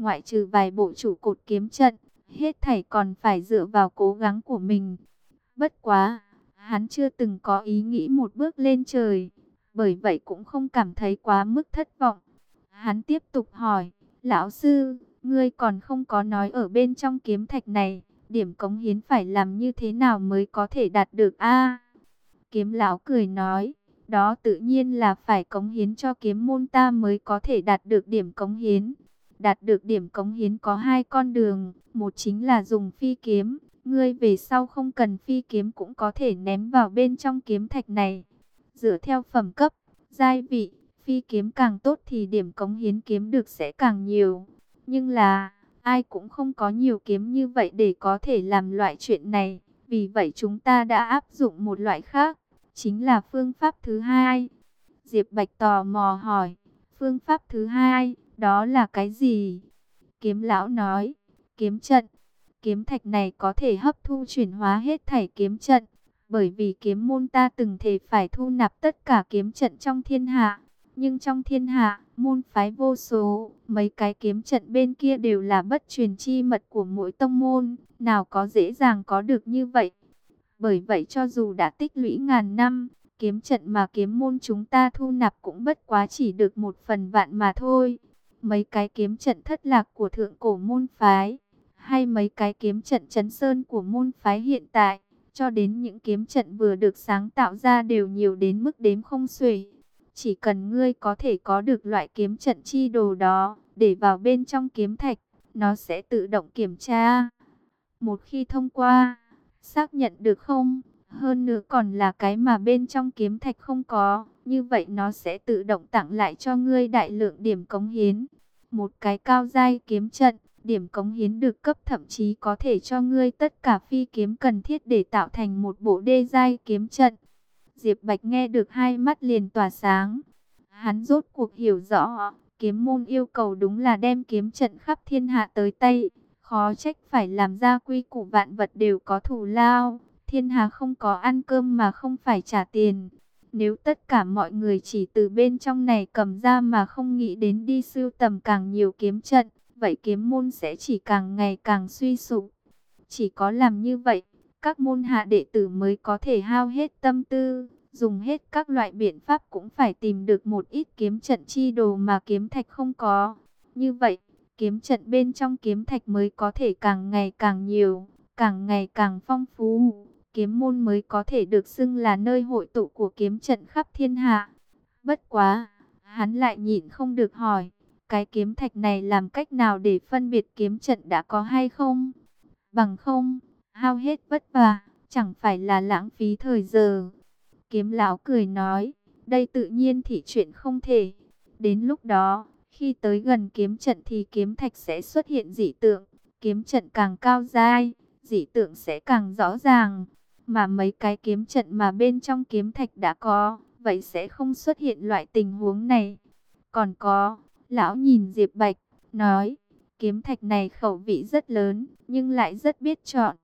ngoại trừ vài bộ trụ cột kiếm trận, hết thảy còn phải dựa vào cố gắng của mình. Bất quá, hắn chưa từng có ý nghĩ một bước lên trời, bởi vậy cũng không cảm thấy quá mức thất vọng. Hắn tiếp tục hỏi, lão sư, ngươi còn không có nói ở bên trong kiếm thạch này, điểm cống hiến phải làm như thế nào mới có thể đạt được a? Kiếm lão cười nói, đó tự nhiên là phải cống hiến cho kiếm môn ta mới có thể đạt được điểm cống hiến. Đạt được điểm cống hiến có hai con đường, một chính là dùng phi kiếm, ngươi về sau không cần phi kiếm cũng có thể ném vào bên trong kiếm thạch này. Dựa theo phẩm cấp, giai vị, phi kiếm càng tốt thì điểm cống hiến kiếm được sẽ càng nhiều. Nhưng là, ai cũng không có nhiều kiếm như vậy để có thể làm loại chuyện này. Vì vậy chúng ta đã áp dụng một loại khác, chính là phương pháp thứ hai. Diệp Bạch tò mò hỏi, phương pháp thứ hai, đó là cái gì? Kiếm lão nói, kiếm trận. Kiếm thạch này có thể hấp thu chuyển hóa hết thảy kiếm trận. Bởi vì kiếm môn ta từng thề phải thu nạp tất cả kiếm trận trong thiên hạ. Nhưng trong thiên hạ, môn phái vô số, mấy cái kiếm trận bên kia đều là bất truyền chi mật của mỗi tông môn, nào có dễ dàng có được như vậy. Bởi vậy cho dù đã tích lũy ngàn năm, kiếm trận mà kiếm môn chúng ta thu nạp cũng bất quá chỉ được 1/1000 mà thôi. Mấy cái kiếm trận thất lạc của thượng cổ môn phái, hay mấy cái kiếm trận trấn sơn của môn phái hiện tại, cho đến những kiếm trận vừa được sáng tạo ra đều nhiều đến mức đếm không xuể. Chỉ cần ngươi có thể có được loại kiếm trận chi đồ đó, để vào bên trong kiếm thạch, nó sẽ tự động kiểm tra. Một khi thông qua, xác nhận được không? Hơn nữa còn là cái mà bên trong kiếm thạch không có, như vậy nó sẽ tự động tặng lại cho ngươi đại lượng điểm cống hiến. Một cái cao giai kiếm trận, điểm cống hiến được cấp thậm chí có thể cho ngươi tất cả phi kiếm cần thiết để tạo thành một bộ đê giai kiếm trận. Diệp Bạch nghe được hai mắt liền tỏa sáng. Hắn rốt cuộc hiểu rõ, kiếm môn yêu cầu đúng là đem kiếm trận khắp thiên hạ tới tay. Khó trách phải làm ra quy củ vạn vật đều có thù lao. Thiên hạ không có ăn cơm mà không phải trả tiền. Nếu tất cả mọi người chỉ từ bên trong này cầm ra mà không nghĩ đến đi sưu tầm càng nhiều kiếm trận, vậy kiếm môn sẽ chỉ càng ngày càng suy sụp. Chỉ có làm như vậy, các môn hạ đệ tử mới có thể hao hết tâm tư, dùng hết các loại biện pháp cũng phải tìm được một ít kiếm trận chi đồ mà kiếm thạch không có. Như vậy, kiếm trận bên trong kiếm thạch mới có thể càng ngày càng nhiều, càng ngày càng phong phú. Kiếm môn mới có thể được xưng là nơi hội tụ của kiếm trận khắp thiên hạ. Bất quá, hắn lại nhịn không được hỏi, cái kiếm thạch này làm cách nào để phân biệt kiếm trận đã có hay không? Bằng không, hao hết vất vả, chẳng phải là lãng phí thời giờ. Kiếm lão cười nói, đây tự nhiên thì chuyện không thể. Đến lúc đó, khi tới gần kiếm trận thì kiếm thạch sẽ xuất hiện dị tượng. Kiếm trận càng cao dai, dị tượng sẽ càng rõ ràng. Mà mấy cái kiếm trận mà bên trong kiếm thạch đã có, vậy sẽ không xuất hiện loại tình huống này. Còn có, lão nhìn Diệp Bạch, nói, kiếm thạch này khẩu vị rất lớn, nhưng lại rất biết chọn.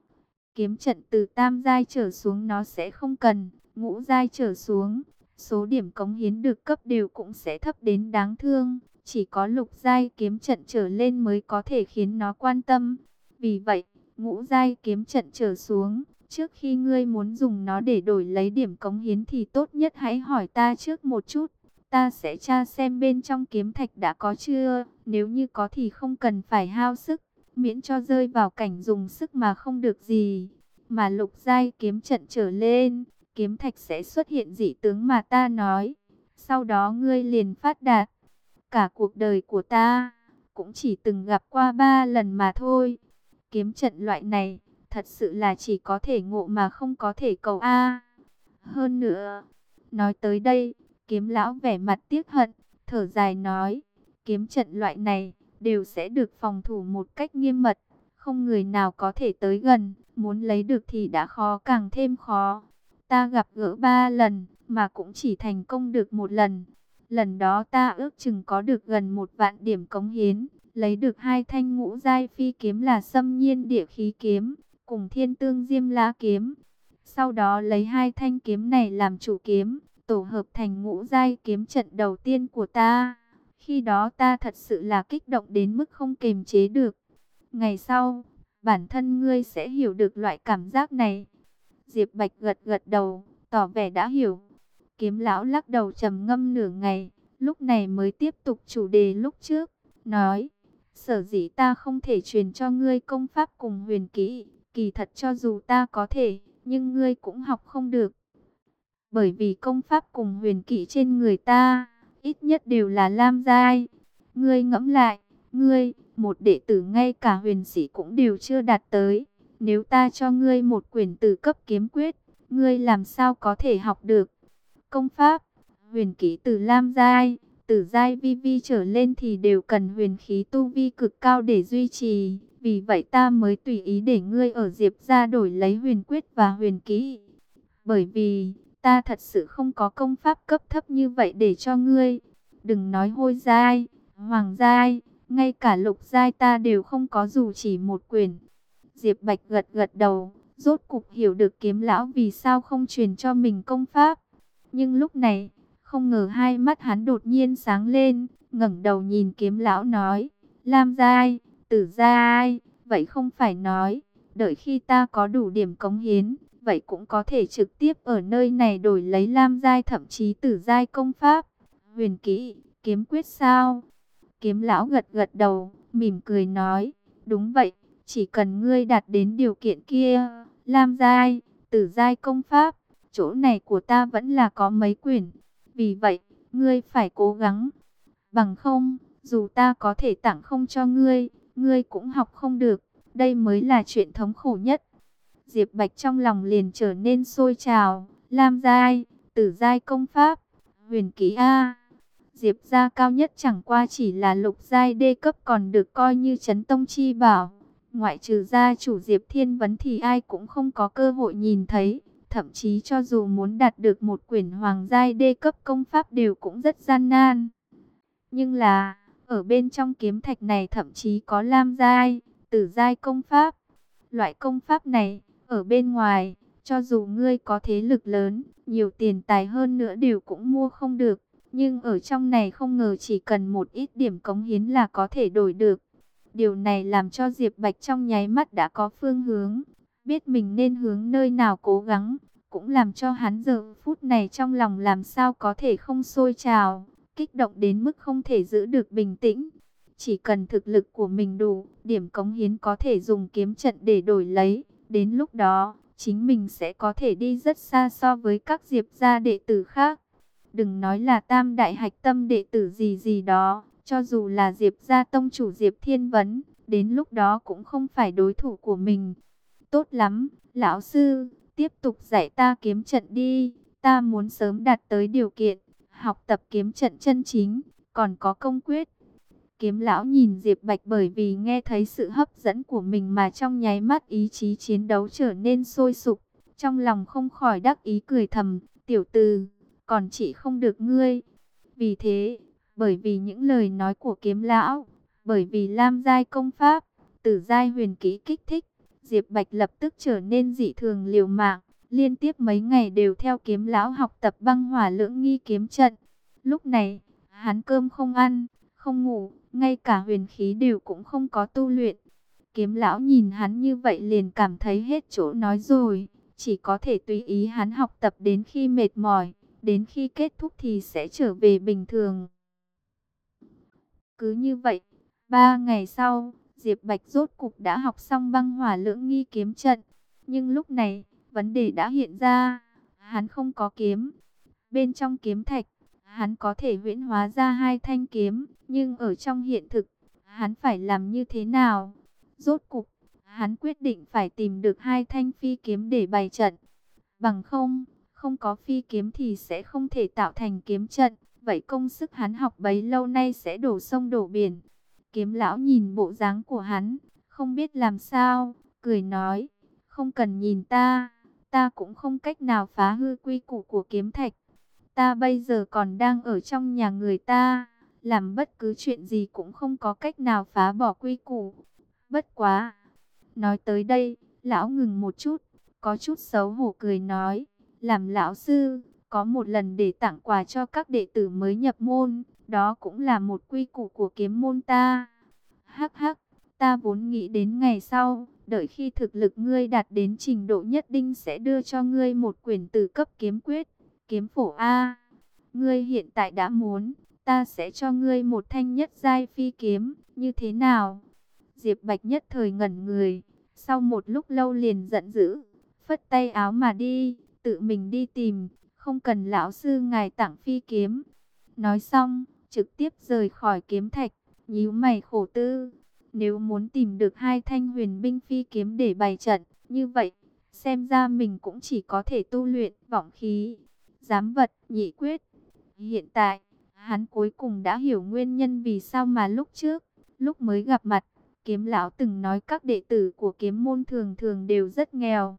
Kiếm trận từ tam giai trở xuống nó sẽ không cần, ngũ giai trở xuống, số điểm cống hiến được cấp đều cũng sẽ thấp đến đáng thương. Chỉ có lục giai kiếm trận trở lên mới có thể khiến nó quan tâm. Vì vậy, ngũ giai kiếm trận trở xuống, trước khi ngươi muốn dùng nó để đổi lấy điểm cống hiến thì tốt nhất hãy hỏi ta trước một chút. Ta sẽ tra xem bên trong kiếm thạch đã có chưa, nếu như có thì không cần phải hao sức, miễn cho rơi vào cảnh dùng sức mà không được gì. Mà lục giai kiếm trận trở lên, kiếm thạch sẽ xuất hiện dị tướng mà ta nói. Sau đó ngươi liền phát đạt. Cả cuộc đời của ta, cũng chỉ từng gặp qua 3 lần mà thôi. Kiếm trận loại này, thật sự là chỉ có thể ngộ mà không có thể cầu a. Hơn nữa, nói tới đây, kiếm lão vẻ mặt tiếc hận, thở dài nói, kiếm trận loại này, đều sẽ được phòng thủ một cách nghiêm mật, không người nào có thể tới gần, muốn lấy được thì đã khó càng thêm khó. Ta gặp gỡ 3 lần, mà cũng chỉ thành công được 1 lần. Lần đó ta ước chừng có được gần 1 vạn điểm cống hiến, lấy được 2 thanh ngũ giai phi kiếm là Xâm Nhiên Địa Khí kiếm, cùng Thiên Tương Diêm La kiếm. Sau đó lấy 2 thanh kiếm này làm chủ kiếm, tổ hợp thành ngũ giai kiếm trận đầu tiên của ta. Khi đó ta thật sự là kích động đến mức không kềm chế được. Ngày sau, bản thân ngươi sẽ hiểu được loại cảm giác này. Diệp Bạch gật gật đầu, tỏ vẻ đã hiểu. Kiếm lão lắc đầu trầm ngâm nửa ngày, lúc này mới tiếp tục chủ đề lúc trước, nói: sở dĩ ta không thể truyền cho ngươi công pháp cùng huyền kỹ, kỳ thật cho dù ta có thể, nhưng ngươi cũng học không được. Bởi vì công pháp cùng huyền kỹ trên người ta, ít nhất đều là lam giai. Ngươi ngẫm lại, ngươi, một đệ tử ngay cả huyền sĩ cũng đều chưa đạt tới. Nếu ta cho ngươi một quyển tử cấp kiếm quyết, ngươi làm sao có thể học được? Công pháp, huyền kỹ từ lam giai, từ giai vi vi trở lên thì đều cần huyền khí tu vi cực cao để duy trì. Vì vậy ta mới tùy ý để ngươi ở Diệp gia đổi lấy huyền quyết và huyền kỹ. Bởi vì ta thật sự không có công pháp cấp thấp như vậy để cho ngươi. Đừng nói hôi giai, hoàng giai, ngay cả lục giai ta đều không có dù chỉ một quyển. Diệp Bạch gật gật đầu, rốt cục hiểu được kiếm lão vì sao không truyền cho mình công pháp. Nhưng lúc này, không ngờ hai mắt hắn đột nhiên sáng lên, ngẩng đầu nhìn kiếm lão nói: lam giai, tử giai, vậy không phải nói, đợi khi ta có đủ điểm cống hiến, vậy cũng có thể trực tiếp ở nơi này đổi lấy lam giai thậm chí tử giai công pháp, huyền kỹ, kiếm quyết sao? Kiếm lão gật gật đầu, mỉm cười nói: đúng vậy, chỉ cần ngươi đạt đến điều kiện kia, lam giai, tử giai công pháp, chỗ này của ta vẫn là có mấy quyển. Vì vậy, ngươi phải cố gắng. Bằng không, dù ta có thể tặng không cho ngươi, ngươi cũng học không được. Đây mới là chuyện thống khổ nhất. Diệp Bạch trong lòng liền trở nên sôi trào. Lam giai, tử giai công pháp, huyền kỹ A. Diệp gia cao nhất chẳng qua chỉ là lục giai đê cấp, còn được coi như chấn tông chi bảo. Ngoại trừ gia chủ Diệp Thiên Vấn thì ai cũng không có cơ hội nhìn thấy. Thậm chí cho dù muốn đạt được một quyển hoàng giai đê cấp công pháp đều cũng rất gian nan. Nhưng là, ở bên trong kiếm thạch này thậm chí có lam giai, tử giai công pháp. Loại công pháp này, ở bên ngoài, cho dù ngươi có thế lực lớn, nhiều tiền tài hơn nữa đều cũng mua không được. Nhưng ở trong này không ngờ chỉ cần một ít điểm cống hiến là có thể đổi được. Điều này làm cho Diệp Bạch trong nháy mắt đã có phương hướng, biết mình nên hướng nơi nào cố gắng, cũng làm cho hắn giờ phút này trong lòng làm sao có thể không sôi trào, kích động đến mức không thể giữ được bình tĩnh. Chỉ cần thực lực của mình đủ, điểm cống hiến có thể dùng kiếm trận để đổi lấy, đến lúc đó, chính mình sẽ có thể đi rất xa so với các Diệp gia đệ tử khác. Đừng nói là tam đại hạch tâm đệ tử gì gì đó, cho dù là Diệp gia tông chủ Diệp Thiên Vấn, đến lúc đó cũng không phải đối thủ của mình. Tốt lắm, lão sư, tiếp tục dạy ta kiếm trận đi, ta muốn sớm đạt tới điều kiện, học tập kiếm trận chân chính, còn có công quyết. Kiếm lão nhìn Diệp Bạch bởi vì nghe thấy sự hấp dẫn của mình mà trong nháy mắt ý chí chiến đấu trở nên sôi sục, trong lòng không khỏi đắc ý cười thầm, tiểu tử, còn chỉ không được ngươi. Vì thế, bởi vì những lời nói của kiếm lão, bởi vì lam giai công pháp, tử giai huyền kỹ kích thích, Diệp Bạch lập tức trở nên dị thường liều mạng, liên tiếp mấy ngày đều theo kiếm lão học tập băng hỏa lưỡng nghi kiếm trận. Lúc này, hắn cơm không ăn, không ngủ, ngay cả huyền khí đều cũng không có tu luyện. Kiếm lão nhìn hắn như vậy liền cảm thấy hết chỗ nói rồi, chỉ có thể tùy ý hắn học tập đến khi mệt mỏi, đến khi kết thúc thì sẽ trở về bình thường. Cứ như vậy, 3 ngày sau, Diệp Bạch rốt cục đã học xong băng hỏa lưỡng nghi kiếm trận. Nhưng lúc này, vấn đề đã hiện ra, hắn không có kiếm. Bên trong kiếm thạch, hắn có thể huyễn hóa ra 2 thanh kiếm, nhưng ở trong hiện thực, hắn phải làm như thế nào? Rốt cục, hắn quyết định phải tìm được 2 thanh phi kiếm để bày trận. Bằng không có phi kiếm thì sẽ không thể tạo thành kiếm trận. Vậy công sức hắn học bấy lâu nay sẽ đổ sông đổ biển. Kiếm lão nhìn bộ dáng của hắn, không biết làm sao, cười nói, không cần nhìn ta cũng không cách nào phá hư quy củ của kiếm thạch. Ta bây giờ còn đang ở trong nhà người ta, làm bất cứ chuyện gì cũng không có cách nào phá bỏ quy củ. Bất quá. Nói tới đây, lão ngừng một chút, có chút xấu hổ cười nói, làm lão sư, có một lần để tặng quà cho các đệ tử mới nhập môn, Đó cũng là một quy củ của kiếm môn ta. Hắc hắc, ta vốn nghĩ đến ngày sau, đợi khi thực lực ngươi đạt đến trình độ nhất định sẽ đưa cho ngươi một quyển tử cấp kiếm quyết, kiếm phổ A. Ngươi hiện tại đã muốn, ta sẽ cho ngươi một thanh nhất giai phi kiếm, như thế nào? Diệp Bạch nhất thời ngẩn người, sau một lúc lâu liền giận dữ, phất tay áo mà đi, tự mình đi tìm, không cần lão sư ngài tặng phi kiếm. Nói xong, trực tiếp rời khỏi kiếm thạch, nhíu mày khổ tư. Nếu muốn tìm được hai thanh huyền binh phi kiếm để bày trận, như vậy, xem ra mình cũng chỉ có thể tu luyện vọng khí, giám vật, nhị quyết. Hiện tại, hắn cuối cùng đã hiểu nguyên nhân vì sao mà lúc trước, lúc mới gặp mặt, kiếm lão từng nói các đệ tử của kiếm môn thường thường đều rất nghèo.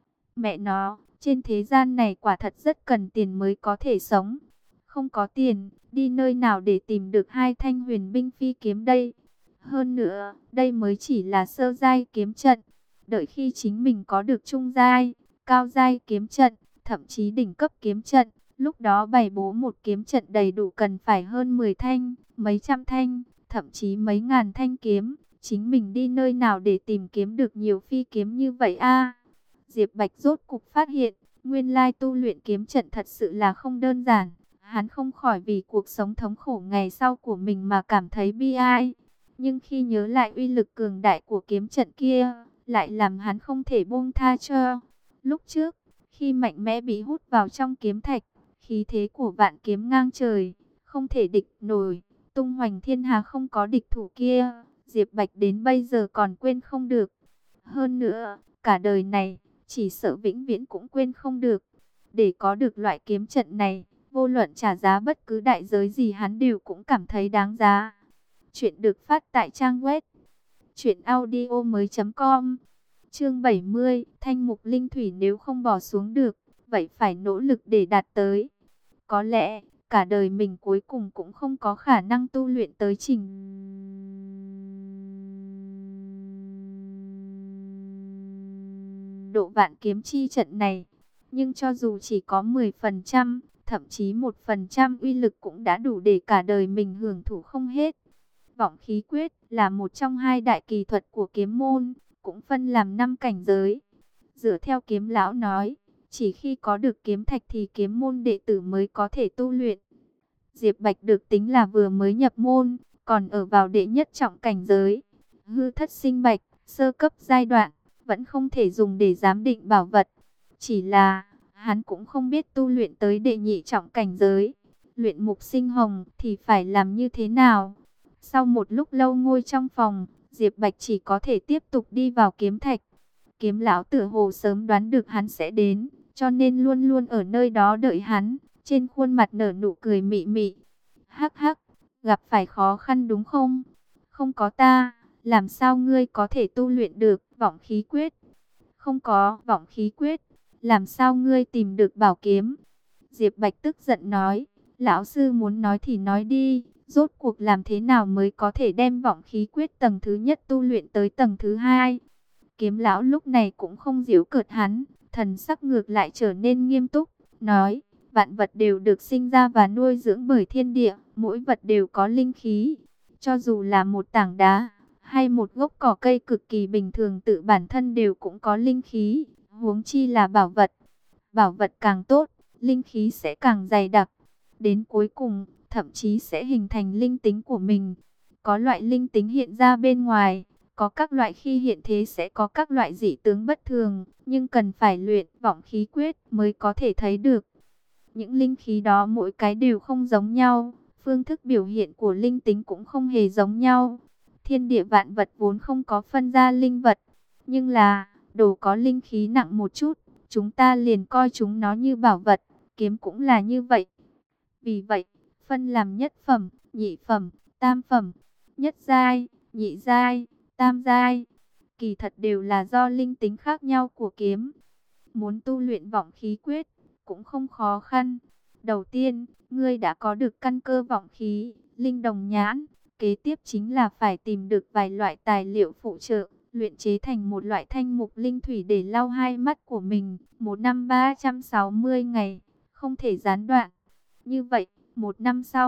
Mẹ nó, trên thế gian này quả thật rất cần tiền mới có thể sống. Không có tiền, đi nơi nào để tìm được hai thanh huyền binh phi kiếm đây? Hơn nữa, đây mới chỉ là sơ giai kiếm trận. Đợi khi chính mình có được trung giai, cao giai kiếm trận, thậm chí đỉnh cấp kiếm trận, lúc đó bày bố một kiếm trận đầy đủ cần phải hơn 10 thanh, mấy trăm thanh, thậm chí mấy ngàn thanh kiếm. Chính mình đi nơi nào để tìm kiếm được nhiều phi kiếm như vậy a? Diệp Bạch rốt cục phát hiện, nguyên lai tu luyện kiếm trận thật sự là không đơn giản. Hắn không khỏi vì cuộc sống thống khổ ngày sau của mình mà cảm thấy bi ai. Nhưng khi nhớ lại uy lực cường đại của kiếm trận kia, lại làm hắn không thể buông tha cho. Lúc trước, khi mạnh mẽ bị hút vào trong kiếm thạch, khí thế của vạn kiếm ngang trời, không thể địch nổi, tung hoành thiên hà không có địch thủ kia, Diệp Bạch đến bây giờ còn quên không được. Hơn nữa, cả đời này, chỉ sợ vĩnh viễn cũng quên không được. Để có được loại kiếm trận này, vô luận trả giá bất cứ đại giới gì hắn đều cũng cảm thấy đáng giá. Chuyện được phát tại trang web truyệnaudiomoi.com. Chương 70, thanh mục linh thủy nếu không bỏ xuống được, vậy phải nỗ lực để đạt tới. Có lẽ, cả đời mình cuối cùng cũng không có khả năng tu luyện tới trình độ vạn kiếm chi trận này. Nhưng cho dù chỉ có 10%, thậm chí 1% uy lực cũng đã đủ để cả đời mình hưởng thụ không hết. Vọng khí quyết là một trong hai đại kỳ thuật của kiếm môn, cũng phân làm 5 cảnh giới. Dựa theo kiếm lão nói, chỉ khi có được kiếm thạch thì kiếm môn đệ tử mới có thể tu luyện. Diệp Bạch được tính là vừa mới nhập môn, còn ở vào đệ nhất trọng cảnh giới. Hư thất sinh bạch, sơ cấp giai đoạn, vẫn không thể dùng để giám định bảo vật. Chỉ là, hắn cũng không biết tu luyện tới đệ nhị trọng cảnh giới. Luyện mục sinh hồng thì phải làm như thế nào? Sau một lúc lâu ngồi trong phòng, Diệp Bạch chỉ có thể tiếp tục đi vào kiếm thạch. Kiếm lão tựa hồ sớm đoán được hắn sẽ đến, cho nên luôn luôn ở nơi đó đợi hắn, trên khuôn mặt nở nụ cười mị mị. Hắc hắc, gặp phải khó khăn đúng không? Không có ta, làm sao ngươi có thể tu luyện được vọng khí quyết? Không có vọng khí quyết, làm sao ngươi tìm được bảo kiếm? Diệp Bạch tức giận nói, lão sư muốn nói thì nói đi, rốt cuộc làm thế nào mới có thể đem vọng khí quyết tầng thứ nhất tu luyện tới tầng thứ hai? Kiếm lão lúc này cũng không giễu cợt hắn, thần sắc ngược lại trở nên nghiêm túc, nói, vạn vật đều được sinh ra và nuôi dưỡng bởi thiên địa, mỗi vật đều có linh khí. Cho dù là một tảng đá, hay một gốc cỏ cây cực kỳ bình thường tự bản thân đều cũng có linh khí, huống chi là bảo vật. Bảo vật càng tốt, linh khí sẽ càng dày đặc. Đến cuối cùng, thậm chí sẽ hình thành linh tính của mình. Có loại linh tính hiện ra bên ngoài, có các loại khi hiện thế sẽ có các loại dị tướng bất thường, nhưng cần phải luyện vọng khí quyết mới có thể thấy được. Những linh khí đó mỗi cái đều không giống nhau, phương thức biểu hiện của linh tính cũng không hề giống nhau. Thiên địa vạn vật vốn không có phân ra linh vật, nhưng là đồ có linh khí nặng một chút, chúng ta liền coi chúng nó như bảo vật, kiếm cũng là như vậy. Vì vậy, phân làm nhất phẩm, nhị phẩm, tam phẩm, nhất giai, nhị giai, tam giai, kỳ thật đều là do linh tính khác nhau của kiếm. Muốn tu luyện vọng khí quyết cũng không khó khăn. Đầu tiên, ngươi đã có được căn cơ vọng khí, linh đồng nhãn. Kế tiếp chính là phải tìm được vài loại tài liệu phụ trợ, luyện chế thành một loại thanh mục linh thủy để lau hai mắt của mình. Một năm 360 ngày, không thể gián đoạn. Như vậy, một năm sau,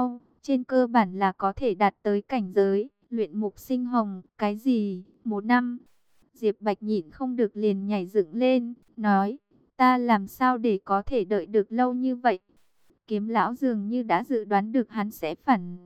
trên cơ bản là có thể đạt tới cảnh giới luyện mục sinh hồng. Cái gì? 1 năm? Diệp Bạch nhịn không được liền nhảy dựng lên, nói, ta làm sao để có thể đợi được lâu như vậy? Kiếm lão dường như đã dự đoán được hắn sẽ phản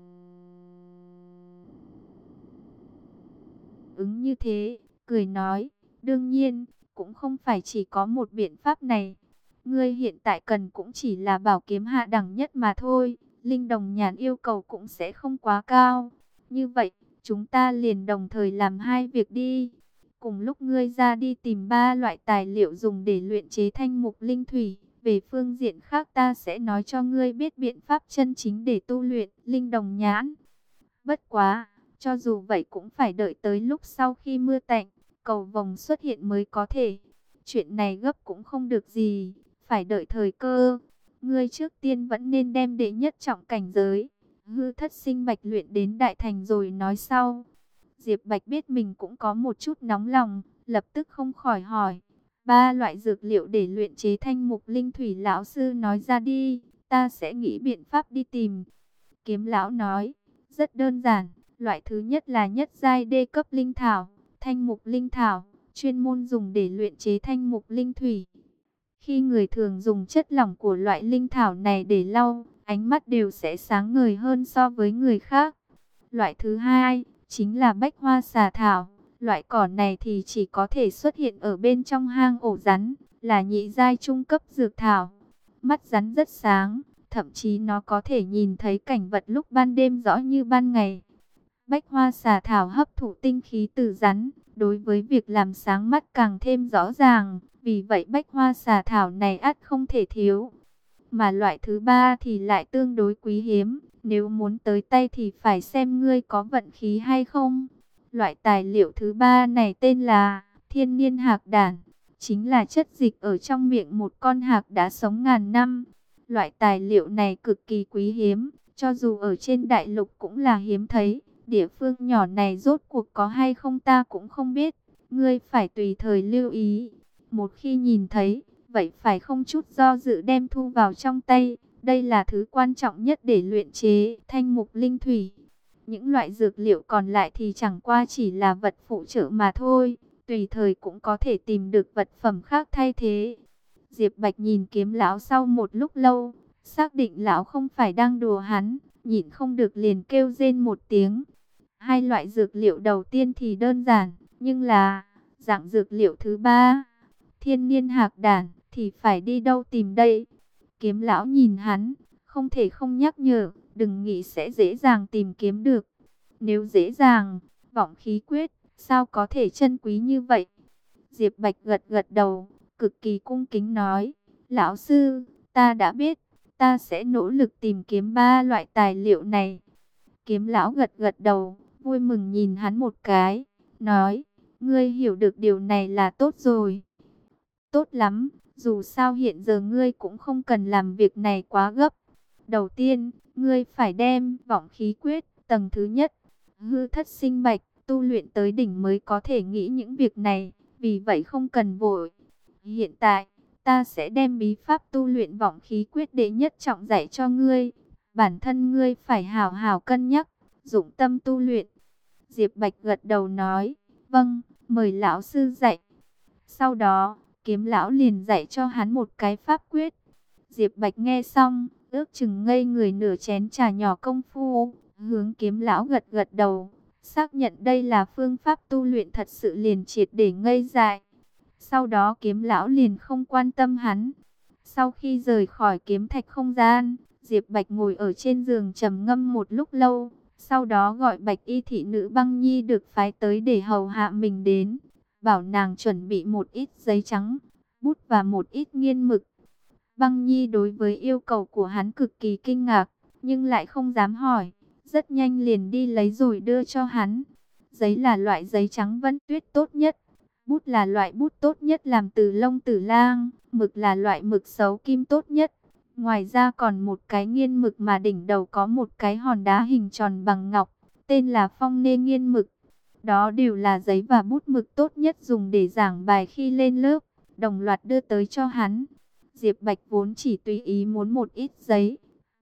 ứng như thế, cười nói, đương nhiên, cũng không phải chỉ có một biện pháp này. Ngươi hiện tại cần cũng chỉ là bảo kiếm hạ đẳng nhất mà thôi, linh đồng nhàn yêu cầu cũng sẽ không quá cao. Như vậy, chúng ta liền đồng thời làm hai việc đi. Cùng lúc ngươi ra đi tìm 3 loại tài liệu dùng để luyện chế thanh mục linh thủy. Về phương diện khác ta sẽ nói cho ngươi biết biện pháp chân chính để tu luyện linh đồng nhãn. Bất quá, cho dù vậy cũng phải đợi tới lúc sau khi mưa tạnh, cầu vồng xuất hiện mới có thể. Chuyện này gấp cũng không được gì, phải đợi thời cơ. Ngươi trước tiên vẫn nên đem đệ nhất trọng cảnh giới, hư thất sinh bạch luyện đến đại thành rồi nói sau. Diệp Bạch biết mình cũng có một chút nóng lòng, lập tức không khỏi hỏi. 3 loại dược liệu để luyện chế thanh mục linh thủy lão sư nói ra đi, ta sẽ nghĩ biện pháp đi tìm. Kiếm lão nói, rất đơn giản, loại thứ nhất là nhất giai đê cấp linh thảo, thanh mục linh thảo, chuyên môn dùng để luyện chế thanh mục linh thủy. Khi người thường dùng chất lỏng của loại linh thảo này để lau, ánh mắt đều sẽ sáng ngời hơn so với người khác. Loại thứ hai chính là bách hoa xà thảo. Loại cỏ này thì chỉ có thể xuất hiện ở bên trong hang ổ rắn, là nhị giai trung cấp dược thảo. Mắt rắn rất sáng, thậm chí nó có thể nhìn thấy cảnh vật lúc ban đêm rõ như ban ngày. Bách hoa xà thảo hấp thụ tinh khí từ rắn, đối với việc làm sáng mắt càng thêm rõ ràng. Vì vậy bách hoa xà thảo này ắt không thể thiếu. Mà loại thứ ba thì lại tương đối quý hiếm. Nếu muốn tới tay thì phải xem ngươi có vận khí hay không. Loại tài liệu thứ ba này tên là thiên niên hạc đản. Chính là chất dịch ở trong miệng một con hạc đã sống ngàn năm. Loại tài liệu này cực kỳ quý hiếm. Cho dù ở trên đại lục cũng là hiếm thấy. Địa phương nhỏ này rốt cuộc có hay không ta cũng không biết. Ngươi phải tùy thời lưu ý. Một khi nhìn thấy, vậy phải không chút do dự đem thu vào trong tay. Đây là thứ quan trọng nhất để luyện chế thanh mục linh thủy. Những loại dược liệu còn lại thì chẳng qua chỉ là vật phụ trợ mà thôi. Tùy thời cũng có thể tìm được vật phẩm khác thay thế. Diệp Bạch nhìn kiếm lão sau một lúc lâu, xác định lão không phải đang đùa hắn, nhịn không được liền kêu rên một tiếng. 2 loại dược liệu đầu tiên thì đơn giản, nhưng là dạng dược liệu thứ ba, thiên niên hạc đản, thì phải đi đâu tìm đây? Kiếm lão nhìn hắn, không thể không nhắc nhở, đừng nghĩ sẽ dễ dàng tìm kiếm được. Nếu dễ dàng, vọng khí quyết, sao có thể chân quý như vậy? Diệp Bạch gật gật đầu, cực kỳ cung kính nói, lão sư, ta đã biết, ta sẽ nỗ lực tìm kiếm 3 loại tài liệu này. Kiếm lão gật gật đầu, vui mừng nhìn hắn một cái, nói, ngươi hiểu được điều này là tốt rồi. Tốt lắm, dù sao hiện giờ ngươi cũng không cần làm việc này quá gấp. Đầu tiên, ngươi phải đem vọng khí quyết, tầng thứ nhất, hư thất sinh bạch, tu luyện tới đỉnh mới có thể nghĩ những việc này, vì vậy không cần vội. Hiện tại, ta sẽ đem bí pháp tu luyện vọng khí quyết đệ nhất trọng dạy cho ngươi. Bản thân ngươi phải hào hào cân nhắc, dụng tâm tu luyện. Diệp Bạch gật đầu nói, vâng, mời lão sư dạy. Sau đó, kiếm lão liền dạy cho hắn một cái pháp quyết. Diệp Bạch nghe xong, ước chừng ngây người nửa chén trà nhỏ công phu, hướng kiếm lão gật gật đầu, xác nhận đây là phương pháp tu luyện thật sự liền triệt để ngây dại. Sau đó kiếm lão liền không quan tâm hắn. Sau khi rời khỏi kiếm thạch không gian, Diệp Bạch ngồi ở trên giường trầm ngâm một lúc lâu, sau đó gọi Bạch y thị nữ Băng Nhi được phái tới để hầu hạ mình đến, bảo nàng chuẩn bị một ít giấy trắng, bút và một ít nghiên mực. Băng Nhi đối với yêu cầu của hắn cực kỳ kinh ngạc, nhưng lại không dám hỏi, rất nhanh liền đi lấy rồi đưa cho hắn. Giấy là loại giấy trắng vân tuyết tốt nhất, bút là loại bút tốt nhất làm từ lông tử lang, mực là loại mực xấu kim tốt nhất. Ngoài ra còn một cái nghiên mực mà đỉnh đầu có một cái hòn đá hình tròn bằng ngọc, tên là phong nê nghiên mực. Đó đều là giấy và bút mực tốt nhất dùng để giảng bài khi lên lớp, đồng loạt đưa tới cho hắn. Diệp Bạch vốn chỉ tùy ý muốn một ít giấy, bút,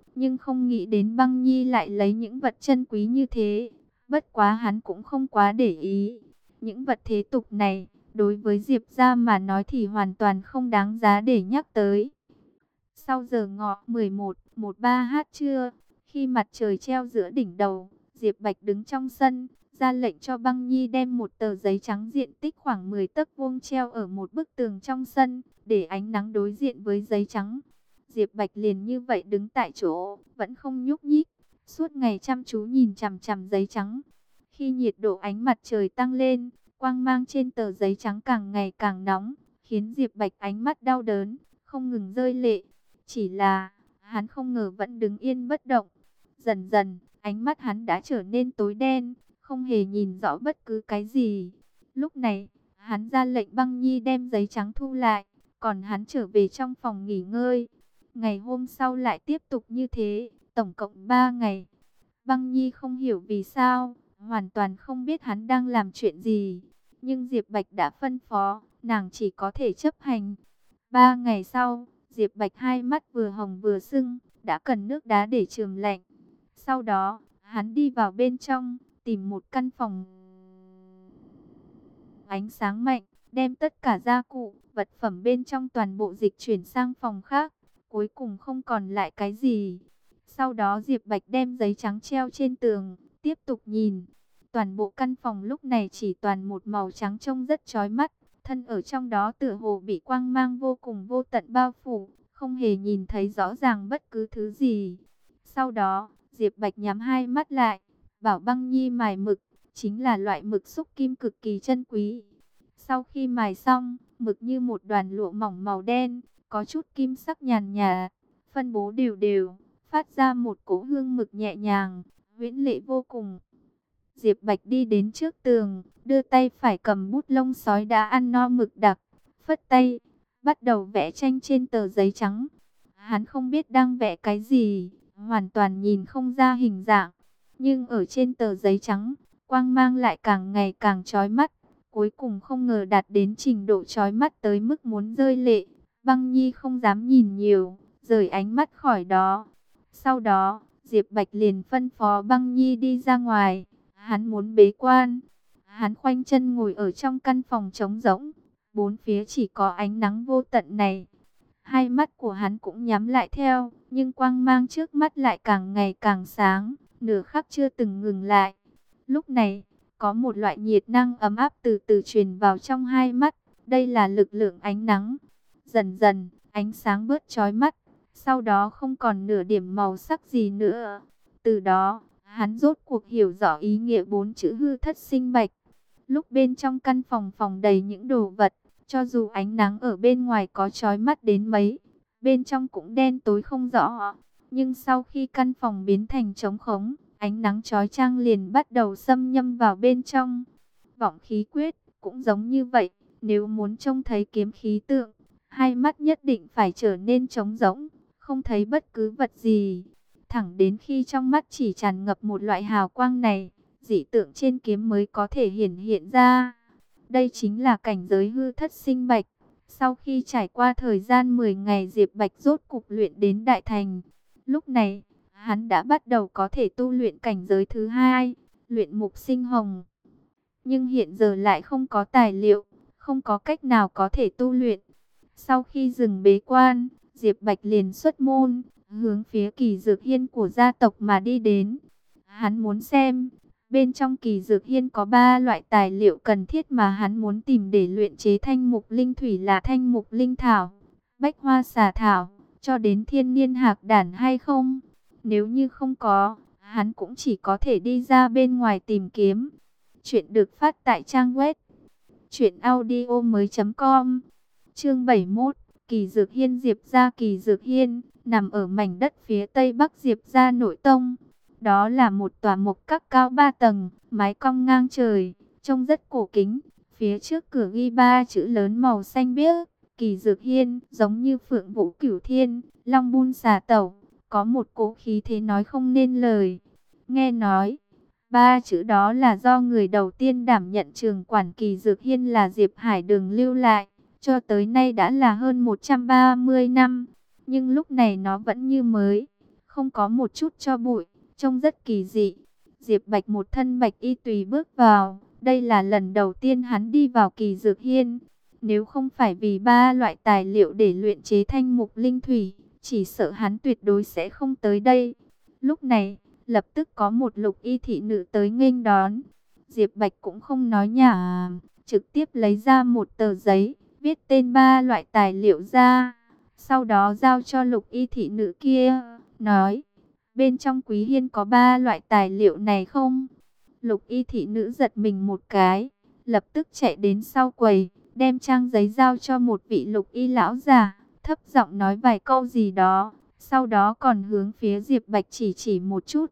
nhưng không nghĩ đến Băng Nhi lại lấy những vật chân quý như thế. Bất quá hắn cũng không quá để ý. Những vật thế tục này, đối với Diệp gia mà nói thì hoàn toàn không đáng giá để nhắc tới. Sau giờ ngọ 11:13h trưa, khi mặt trời treo giữa đỉnh đầu, Diệp Bạch đứng trong sân, ra lệnh cho Băng Nhi đem một tờ giấy trắng diện tích khoảng 10 tấc vuông treo ở một bức tường trong sân, để ánh nắng đối diện với giấy trắng. Diệp Bạch liền như vậy đứng tại chỗ, vẫn không nhúc nhích, suốt ngày chăm chú nhìn chằm chằm giấy trắng. Khi nhiệt độ ánh mặt trời tăng lên, quang mang trên tờ giấy trắng càng ngày càng nóng, khiến Diệp Bạch ánh mắt đau đớn, không ngừng rơi lệ. Chỉ là, hắn không ngờ vẫn đứng yên bất động. Dần dần, ánh mắt hắn đã trở nên tối đen, không hề nhìn rõ bất cứ cái gì. Lúc này, hắn ra lệnh Băng Nhi đem giấy trắng thu lại, còn hắn trở về trong phòng nghỉ ngơi. Ngày hôm sau lại tiếp tục như thế, tổng cộng 3 ngày. Băng Nhi không hiểu vì sao, hoàn toàn không biết hắn đang làm chuyện gì. Nhưng Diệp Bạch đã phân phó, nàng chỉ có thể chấp hành. 3 ngày sau, Diệp Bạch hai mắt vừa hồng vừa sưng, đã cần nước đá để chườm lạnh. Sau đó, hắn đi vào bên trong, tìm một căn phòng ánh sáng mạnh, đem tất cả gia cụ, vật phẩm bên trong toàn bộ dịch chuyển sang phòng khác. Cuối cùng không còn lại cái gì. Sau đó Diệp Bạch đem giấy trắng treo trên tường, tiếp tục nhìn. Toàn bộ căn phòng lúc này chỉ toàn một màu trắng trông rất chói mắt. Thân ở trong đó tựa hồ bị quang mang vô cùng vô tận bao phủ, không hề nhìn thấy rõ ràng bất cứ thứ gì. Sau đó, Diệp Bạch nhắm hai mắt lại, bảo Băng Nhi mài mực, chính là loại mực xúc kim cực kỳ chân quý. Sau khi mài xong, mực như một đoàn lụa mỏng màu đen, có chút kim sắc nhàn nhạt, phân bố đều đều, phát ra một cỗ hương mực nhẹ nhàng, huyễn lệ vô cùng. Diệp Bạch đi đến trước tường, đưa tay phải cầm bút lông sói đã ăn no mực đặc, phất tay, bắt đầu vẽ tranh trên tờ giấy trắng. Hắn không biết đang vẽ cái gì, hoàn toàn nhìn không ra hình dạng, nhưng ở trên tờ giấy trắng, quang mang lại càng ngày càng chói mắt, cuối cùng không ngờ đạt đến trình độ chói mắt tới mức muốn rơi lệ. Băng Nhi không dám nhìn nhiều, rời ánh mắt khỏi đó. Sau đó, Diệp Bạch liền phân phó Băng Nhi đi ra ngoài. Hắn muốn bế quan. Hắn khoanh chân ngồi ở trong căn phòng trống rỗng. Bốn phía chỉ có ánh nắng vô tận này. Hai mắt của hắn cũng nhắm lại theo. Nhưng quang mang trước mắt lại càng ngày càng sáng. Nửa khắc chưa từng ngừng lại. Lúc này, có một loại nhiệt năng ấm áp từ từ truyền vào trong hai mắt. Đây là lực lượng ánh nắng. Dần dần, ánh sáng bớt chói mắt. Sau đó không còn nửa điểm màu sắc gì nữa. Từ đó, hắn rốt cuộc hiểu rõ ý nghĩa 4 chữ hư thất sinh bạch. Lúc bên trong căn phòng phòng đầy những đồ vật, cho dù ánh nắng ở bên ngoài có chói mắt đến mấy, bên trong cũng đen tối không rõ. Nhưng sau khi căn phòng biến thành trống khống, ánh nắng chói chang liền bắt đầu xâm nhâm vào bên trong. Vọng khí quyết cũng giống như vậy, nếu muốn trông thấy kiếm khí tượng, hai mắt nhất định phải trở nên trống rỗng, không thấy bất cứ vật gì. Thẳng đến khi trong mắt chỉ tràn ngập một loại hào quang này, dị tượng trên kiếm mới có thể hiển hiện ra. Đây chính là cảnh giới hư thất sinh bạch. Sau khi trải qua thời gian 10 ngày, Diệp Bạch rốt cục luyện đến đại thành. Lúc này, hắn đã bắt đầu có thể tu luyện cảnh giới thứ hai, luyện mục sinh hồng. Nhưng hiện giờ lại không có tài liệu, không có cách nào có thể tu luyện. Sau khi dừng bế quan, Diệp Bạch liền xuất môn, hướng phía Kỳ Dược Hiên của gia tộc mà đi đến. Hắn muốn xem, bên trong Kỳ Dược Hiên có 3 loại tài liệu cần thiết mà hắn muốn tìm để luyện chế thanh mục linh thủy là thanh mục linh thảo, bách hoa xà thảo, cho đến thiên niên hạc đản hay không. Nếu như không có, hắn cũng chỉ có thể đi ra bên ngoài tìm kiếm. Chuyện được phát tại trang web truyệnaudiomoi.com. Chương 71, Kỳ Dược Hiên. Diệp gia Kỳ Dược Hiên nằm ở mảnh đất phía tây bắc Diệp gia nội tông. Đó là một tòa mộc các cao 3 tầng, mái cong ngang trời, trông rất cổ kính. Phía trước cửa ghi 3 chữ lớn màu xanh biếc, Kỳ Dược Hiên, giống như Phượng Vũ Cửu Thiên, Long Bun Xà Tẩu, có một cỗ khí thế nói không nên lời. Nghe nói, 3 chữ đó là do người đầu tiên đảm nhận trường quản Kỳ Dược Hiên là Diệp Hải Đường lưu lại, cho tới nay đã là hơn 130 năm, nhưng lúc này nó vẫn như mới, không có một chút tro bụi, trông rất kỳ dị. Diệp Bạch một thân bạch y tùy bước vào, đây là lần đầu tiên hắn đi vào Kỳ Dược Hiên. Nếu không phải vì ba loại tài liệu để luyện chế thanh mục linh thủy, chỉ sợ hắn tuyệt đối sẽ không tới đây. Lúc này, lập tức có một lục y thị nữ tới nghênh đón. Diệp Bạch cũng không nói nhảm, trực tiếp lấy ra một tờ giấy, viết tên ba loại tài liệu ra. Sau đó giao cho lục y thị nữ kia, nói, bên trong Quý Hiên có ba loại tài liệu này không? Lục y thị nữ giật mình một cái, lập tức chạy đến sau quầy, đem trang giấy giao cho một vị lục y lão già, thấp giọng nói vài câu gì đó, sau đó còn hướng phía Diệp Bạch chỉ một chút.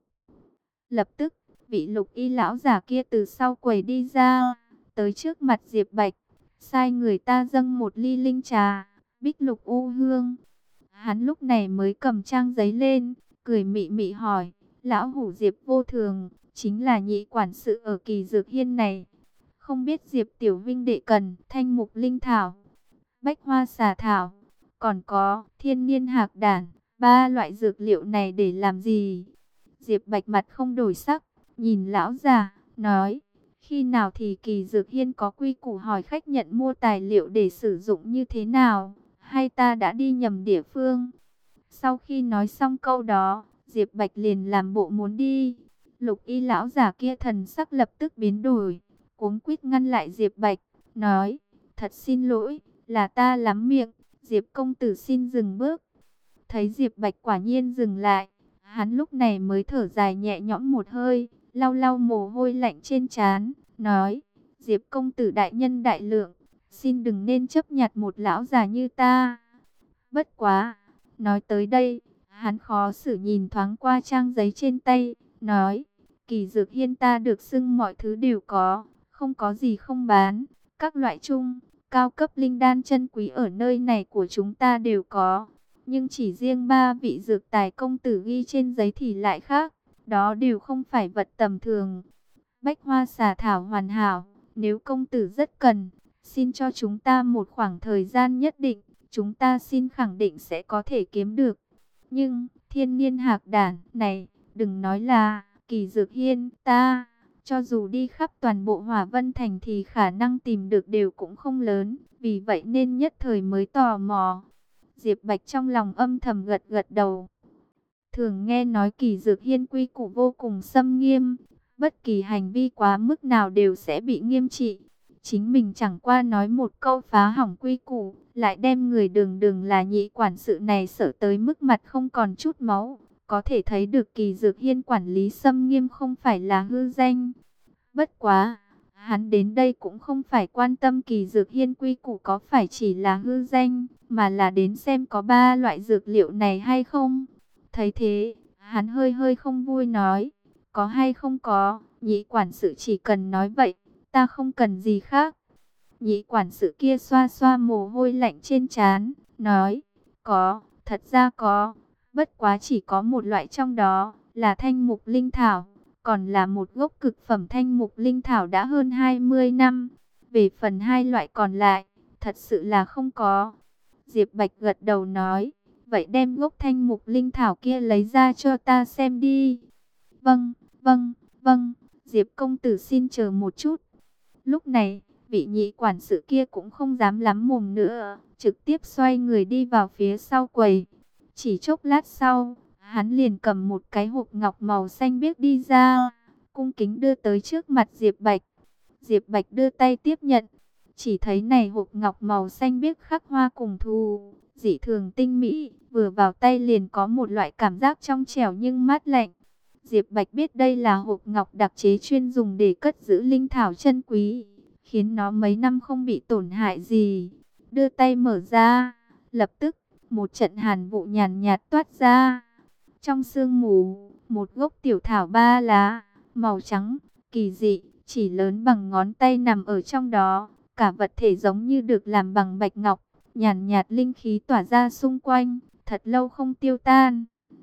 Lập tức, vị lục y lão già kia từ sau quầy đi ra, tới trước mặt Diệp Bạch, sai người ta dâng một ly linh trà, bích lục u hương. Hắn lúc này mới cầm trang giấy lên, cười mị mị hỏi, lão hủ Diệp vô thường, chính là nhị quản sự ở Kỳ Dược Hiên này. Không biết Diệp tiểu vinh đệ cần thanh mục linh thảo, bách hoa xà thảo, còn có thiên niên hạc đản, ba loại dược liệu này để làm gì? Diệp Bạch mặt không đổi sắc, nhìn lão già, nói, khi nào thì Kỳ Dược Hiên có quy củ hỏi khách nhận mua tài liệu để sử dụng như thế nào, hay ta đã đi nhầm địa phương? Sau khi nói xong câu đó, Diệp Bạch liền làm bộ muốn đi. Lục y lão già kia thần sắc lập tức biến đổi, cuống quýt ngăn lại Diệp Bạch, nói, thật xin lỗi, là ta lắm miệng, Diệp công tử xin dừng bước. Thấy Diệp Bạch quả nhiên dừng lại, hắn lúc này mới thở dài nhẹ nhõm một hơi, lau lau mồ hôi lạnh trên trán, nói, Diệp công tử đại nhân đại lượng, xin đừng nên chấp nhặt một lão già như ta. Bất quá, nói tới đây, hắn khó xử nhìn thoáng qua trang giấy trên tay, nói, Kỳ Dược Hiên ta được xưng mọi thứ đều có, không có gì không bán, các loại trung, cao cấp linh đan chân quý ở nơi này của chúng ta đều có. Nhưng chỉ riêng ba vị dược tài công tử ghi trên giấy thì lại khác, đó đều không phải vật tầm thường. Bách hoa xà thảo hoàn hảo, nếu công tử rất cần, xin cho chúng ta một khoảng thời gian nhất định, chúng ta xin khẳng định sẽ có thể kiếm được. Nhưng, thiên niên hạc đản này, đừng nói là Kỳ Dược Hiên, ta, cho dù đi khắp toàn bộ Hỏa Vân Thành thì khả năng tìm được đều cũng không lớn, vì vậy nên nhất thời mới tò mò. Diệp Bạch trong lòng âm thầm gật gật đầu. Thường nghe nói Kỳ Dược Hiên quy củ vô cùng xâm nghiêm, bất kỳ hành vi quá mức nào đều sẽ bị nghiêm trị. Chính mình chẳng qua nói một câu phá hỏng quy củ, lại đem người đường đường là nhị quản sự này sợ tới mức mặt không còn chút máu. Có thể thấy được Kỳ Dược Hiên quản lý xâm nghiêm không phải là hư danh. Bất quá, hắn đến đây cũng không phải quan tâm Kỳ Dược Hiên quy củ có phải chỉ là hư danh, mà là đến xem có ba loại dược liệu này hay không. Thấy thế, hắn hơi hơi không vui nói, có hay không có, nhị quản sự chỉ cần nói vậy, ta không cần gì khác. Nhị quản sự kia xoa xoa mồ hôi lạnh trên trán, nói, có, thật ra có, bất quá chỉ có một loại trong đó, là thanh mục linh thảo, còn là một gốc cực phẩm thanh mục linh thảo đã hơn 20 năm. Về phần hai loại còn lại, thật sự là không có. Diệp Bạch gật đầu nói, vậy đem gốc thanh mục linh thảo kia lấy ra cho ta xem đi. Vâng, vâng, vâng, Diệp công tử xin chờ một chút. Lúc này, vị nhị quản sự kia cũng không dám lắm mồm nữa, trực tiếp xoay người đi vào phía sau quầy. Chỉ chốc lát sau, hắn liền cầm một cái hộp ngọc màu xanh biếc đi ra, cung kính đưa tới trước mặt Diệp Bạch. Diệp Bạch đưa tay tiếp nhận, chỉ thấy này hộp ngọc màu xanh biếc khắc hoa cùng thù, dị thường tinh mỹ, vừa vào tay liền có một loại cảm giác trong trẻo nhưng mát lạnh. Diệp Bạch biết đây là hộp ngọc đặc chế chuyên dùng để cất giữ linh thảo chân quý, khiến nó mấy năm không bị tổn hại gì. Đưa tay mở ra, lập tức một trận hàn vụ nhàn nhạt toát ra. Trong sương mù, một gốc tiểu thảo ba lá, màu trắng, kỳ dị, chỉ lớn bằng ngón tay nằm ở trong đó. Cả vật thể giống như được làm bằng bạch ngọc, nhàn nhạt linh khí tỏa ra xung quanh, thật lâu không tiêu tan.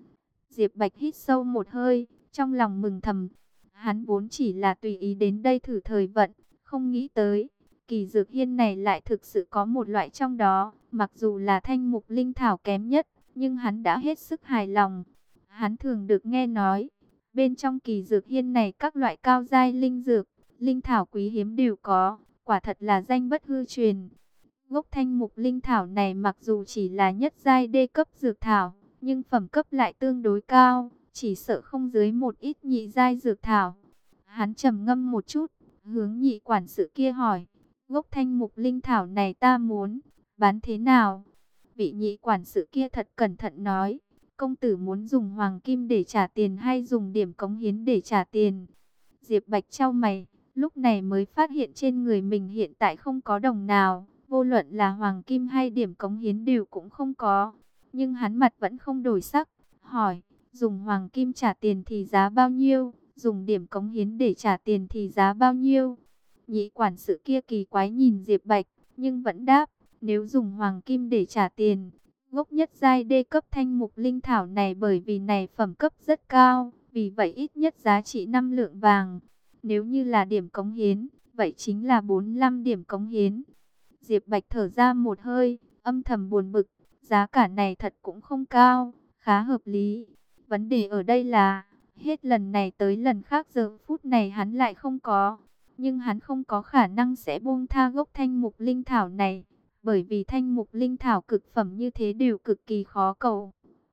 Diệp Bạch hít sâu một hơi, trong lòng mừng thầm. Hắn vốn chỉ là tùy ý đến đây thử thời vận, không nghĩ tới Kỳ Dược Hiên này lại thực sự có một loại trong đó, mặc dù là thanh mục linh thảo kém nhất, nhưng hắn đã hết sức hài lòng. Hắn thường được nghe nói, bên trong kỳ dược hiên này các loại cao giai linh dược, linh thảo quý hiếm đều có, quả thật là danh bất hư truyền. Gốc thanh mục linh thảo này mặc dù chỉ là nhất giai đê cấp dược thảo, nhưng phẩm cấp lại tương đối cao, chỉ sợ không dưới một ít nhị giai dược thảo. Hắn trầm ngâm một chút, hướng nhị quản sự kia hỏi, gốc thanh mục linh thảo này ta muốn, bán thế nào? Vị nhị quản sự kia thật cẩn thận nói, công tử muốn dùng hoàng kim để trả tiền hay dùng điểm cống hiến để trả tiền? Diệp Bạch chau mày, lúc này mới phát hiện trên người mình hiện tại không có đồng nào, vô luận là hoàng kim hay điểm cống hiến đều cũng không có. Nhưng hắn mặt vẫn không đổi sắc, hỏi, dùng hoàng kim trả tiền thì giá bao nhiêu, dùng điểm cống hiến để trả tiền thì giá bao nhiêu? Nhị quản sự kia kỳ quái nhìn Diệp Bạch, nhưng vẫn đáp, nếu dùng hoàng kim để trả tiền, gốc nhất giai đê cấp thanh mục linh thảo này bởi vì này phẩm cấp rất cao, vì vậy ít nhất giá trị 5 lượng vàng. Nếu như là điểm cống hiến, vậy chính là 45 điểm cống hiến. Diệp Bạch thở ra một hơi, âm thầm buồn bực, giá cả này thật cũng không cao, khá hợp lý. Vấn đề ở đây là, hết lần này tới lần khác giờ phút này hắn lại không có. Nhưng hắn không có khả năng sẽ buông tha gốc thanh mục linh thảo này, bởi vì thanh mục linh thảo cực phẩm như thế đều cực kỳ khó cầu.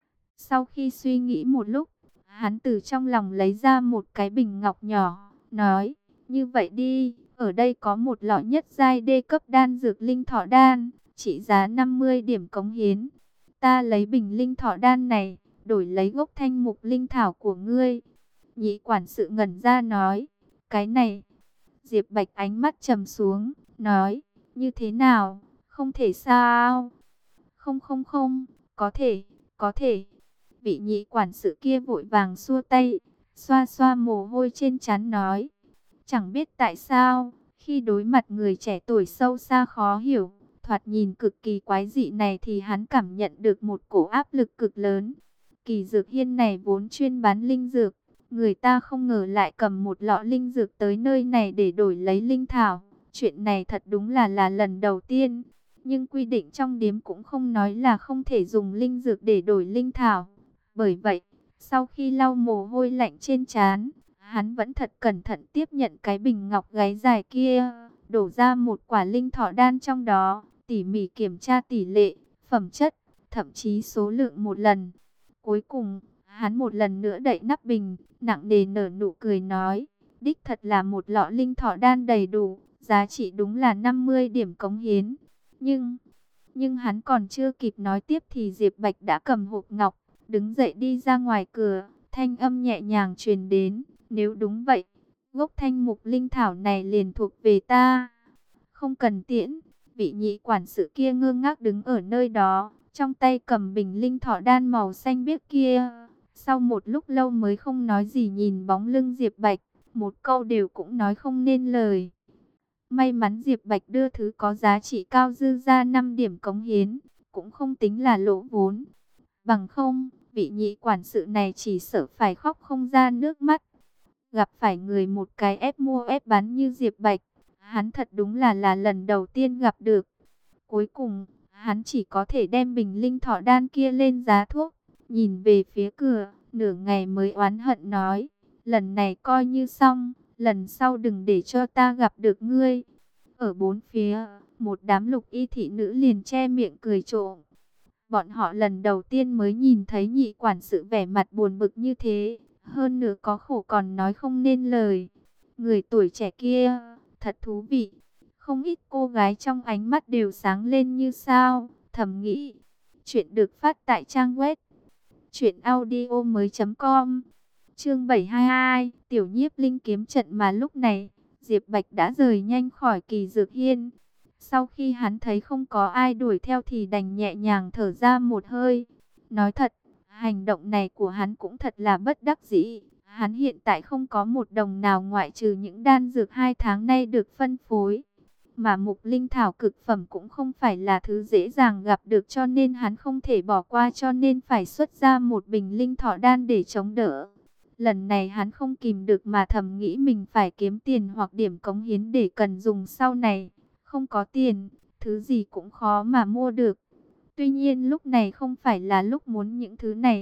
Sau khi suy nghĩ một lúc, hắn từ trong lòng lấy ra một cái bình ngọc nhỏ, nói, như vậy đi, ở đây có một lọ nhất giai đê cấp đan dược linh thọ đan, trị giá 50 điểm cống hiến. Ta lấy bình linh thọ đan này, đổi lấy gốc thanh mục linh thảo của ngươi. Nhị quản sự ngẩn ra nói, cái này. Diệp Bạch ánh mắt trầm xuống, nói, như thế nào, không thể sao? Không không không, có thể, có thể. Vị nhị quản sự kia vội vàng xua tay, xoa xoa mồ hôi trên trán nói, chẳng biết tại sao, khi đối mặt người trẻ tuổi sâu xa khó hiểu, thoạt nhìn cực kỳ quái dị này thì hắn cảm nhận được một cổ áp lực cực lớn. Kỳ dược hiên này vốn chuyên bán linh dược, người ta không ngờ lại cầm một lọ linh dược tới nơi này để đổi lấy linh thảo. Chuyện này thật đúng là lần đầu tiên. Nhưng quy định trong điếm cũng không nói là không thể dùng linh dược để đổi linh thảo. Bởi vậy, sau khi lau mồ hôi lạnh trên trán, hắn vẫn thật cẩn thận tiếp nhận cái bình ngọc gáy dài kia, đổ ra một quả linh thọ đan trong đó, tỉ mỉ kiểm tra tỷ lệ, phẩm chất, thậm chí số lượng một lần. Cuối cùng, hắn một lần nữa đậy nắp bình, nặng nề nở nụ cười nói, đích thật là một lọ linh thọ đan đầy đủ, giá trị đúng là 50 điểm cống hiến. Nhưng hắn còn chưa kịp nói tiếp thì Diệp Bạch đã cầm hộp ngọc, đứng dậy đi ra ngoài cửa, thanh âm nhẹ nhàng truyền đến, nếu đúng vậy, gốc thanh mục linh thảo này liền thuộc về ta. Không cần tiễn, vị nhị quản sự kia ngơ ngác đứng ở nơi đó, trong tay cầm bình linh thọ đan màu xanh biếc kia. Sau một lúc lâu mới không nói gì nhìn bóng lưng Diệp Bạch, một câu đều cũng nói không nên lời. May mắn Diệp Bạch đưa thứ có giá trị cao dư ra 5 điểm cống hiến, cũng không tính là lỗ vốn. Bằng không, vị nhị quản sự này chỉ sợ phải khóc không ra nước mắt. Gặp phải người một cái ép mua ép bán như Diệp Bạch, hắn thật đúng là lần đầu tiên gặp được. Cuối cùng, hắn chỉ có thể đem bình linh thọ đan kia lên giá thuốc, nhìn về phía cửa, nửa ngày mới oán hận nói, lần này coi như xong, lần sau đừng để cho ta gặp được ngươi. Ở bốn phía, một đám lục y thị nữ liền che miệng cười trộm. Bọn họ lần đầu tiên mới nhìn thấy nhị quản sự vẻ mặt buồn bực như thế, hơn nữa có khổ còn nói không nên lời. Người tuổi trẻ kia, thật thú vị. Không ít cô gái trong ánh mắt đều sáng lên như sao, thầm nghĩ. Chuyện được phát tại trang web truyệnaudiomoi.com. Chương 722, Tiểu Nhiếp Linh kiếm trận mà lúc này, Diệp Bạch đã rời nhanh khỏi Kỳ Dược Hiên. Sau khi hắn thấy không có ai đuổi theo thì đành nhẹ nhàng thở ra một hơi. Nói thật, hành động này của hắn cũng thật là bất đắc dĩ. Hắn hiện tại không có một đồng nào ngoại trừ những đan dược 2 tháng nay được phân phối. Mà mục linh thảo cực phẩm cũng không phải là thứ dễ dàng gặp được, cho nên hắn không thể bỏ qua, cho nên phải xuất ra một bình linh thọ đan để chống đỡ. Lần này hắn không kìm được mà thầm nghĩ mình phải kiếm tiền hoặc điểm cống hiến để cần dùng sau này. Không có tiền, thứ gì cũng khó mà mua được. Tuy nhiên lúc này không phải là lúc muốn những thứ này.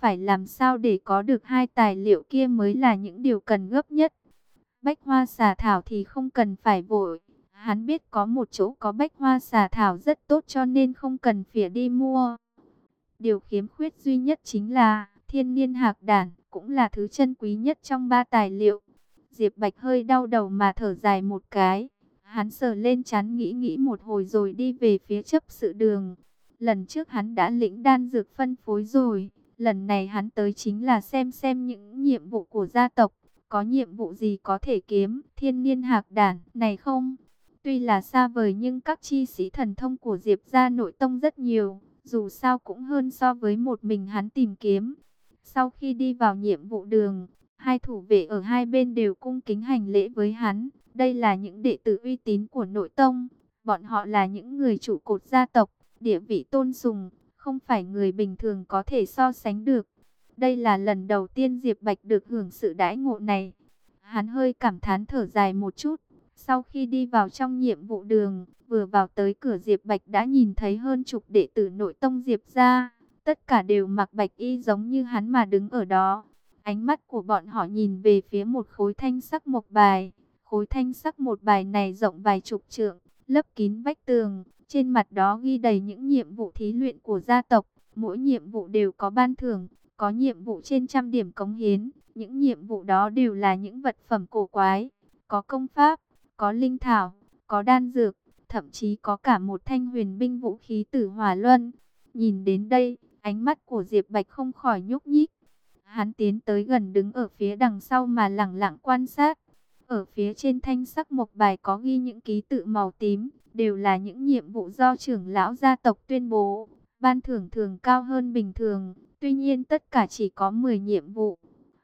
phải làm sao để có được hai tài liệu kia mới là những điều cần gấp nhất. Bách hoa xà thảo thì không cần phải vội. Hắn biết có một chỗ có bách hoa xà thảo rất tốt cho nên không cần phải đi mua. Điều khiếm khuyết duy nhất chính là thiên niên hạc đản, cũng là thứ chân quý nhất trong ba tài liệu. Diệp Bạch hơi đau đầu mà thở dài một cái. Hắn sờ lên trán nghĩ một hồi rồi đi về phía chấp sự đường. Lần trước hắn đã lĩnh đan dược phân phối rồi. Lần này hắn tới chính là xem những nhiệm vụ của gia tộc. Có nhiệm vụ gì có thể kiếm thiên niên hạc đản này không? Tuy là xa vời nhưng các chi sĩ thần thông của Diệp gia nội tông rất nhiều. Dù sao cũng hơn so với một mình hắn tìm kiếm. Sau khi đi vào nhiệm vụ đường, hai thủ vệ ở hai bên đều cung kính hành lễ với hắn. Đây là những đệ tử uy tín của nội tông. Bọn họ là những người trụ cột gia tộc, địa vị tôn sùng, không phải người bình thường có thể so sánh được. Đây là lần đầu tiên Diệp Bạch được hưởng sự đãi ngộ này. Hắn hơi cảm thán thở dài một chút. Sau khi đi vào trong nhiệm vụ đường, vừa vào tới cửa Diệp Bạch đã nhìn thấy hơn chục đệ tử nội tông Diệp gia. Tất cả đều mặc bạch y giống như hắn mà đứng ở đó. Ánh mắt của bọn họ nhìn về phía một khối thanh sắc mộc bài. Khối thanh sắc một bài này rộng vài chục trượng, lấp kín vách tường. Trên mặt đó ghi đầy những nhiệm vụ thí luyện của gia tộc. Mỗi nhiệm vụ đều có ban thưởng, có nhiệm vụ trên 100 điểm cống hiến. Những nhiệm vụ đó đều là những vật phẩm cổ quái, có công pháp, có linh thảo, có đan dược, thậm chí có cả một thanh huyền binh vũ khí Tử Hỏa Luân. Nhìn đến đây, ánh mắt của Diệp Bạch không khỏi nhúc nhích. Hắn tiến tới gần đứng ở phía đằng sau mà lẳng lặng quan sát. Ở phía trên thanh sắc mộc bài có ghi những ký tự màu tím, đều là những nhiệm vụ do trưởng lão gia tộc tuyên bố. Ban thưởng thường cao hơn bình thường, tuy nhiên tất cả chỉ có 10 nhiệm vụ.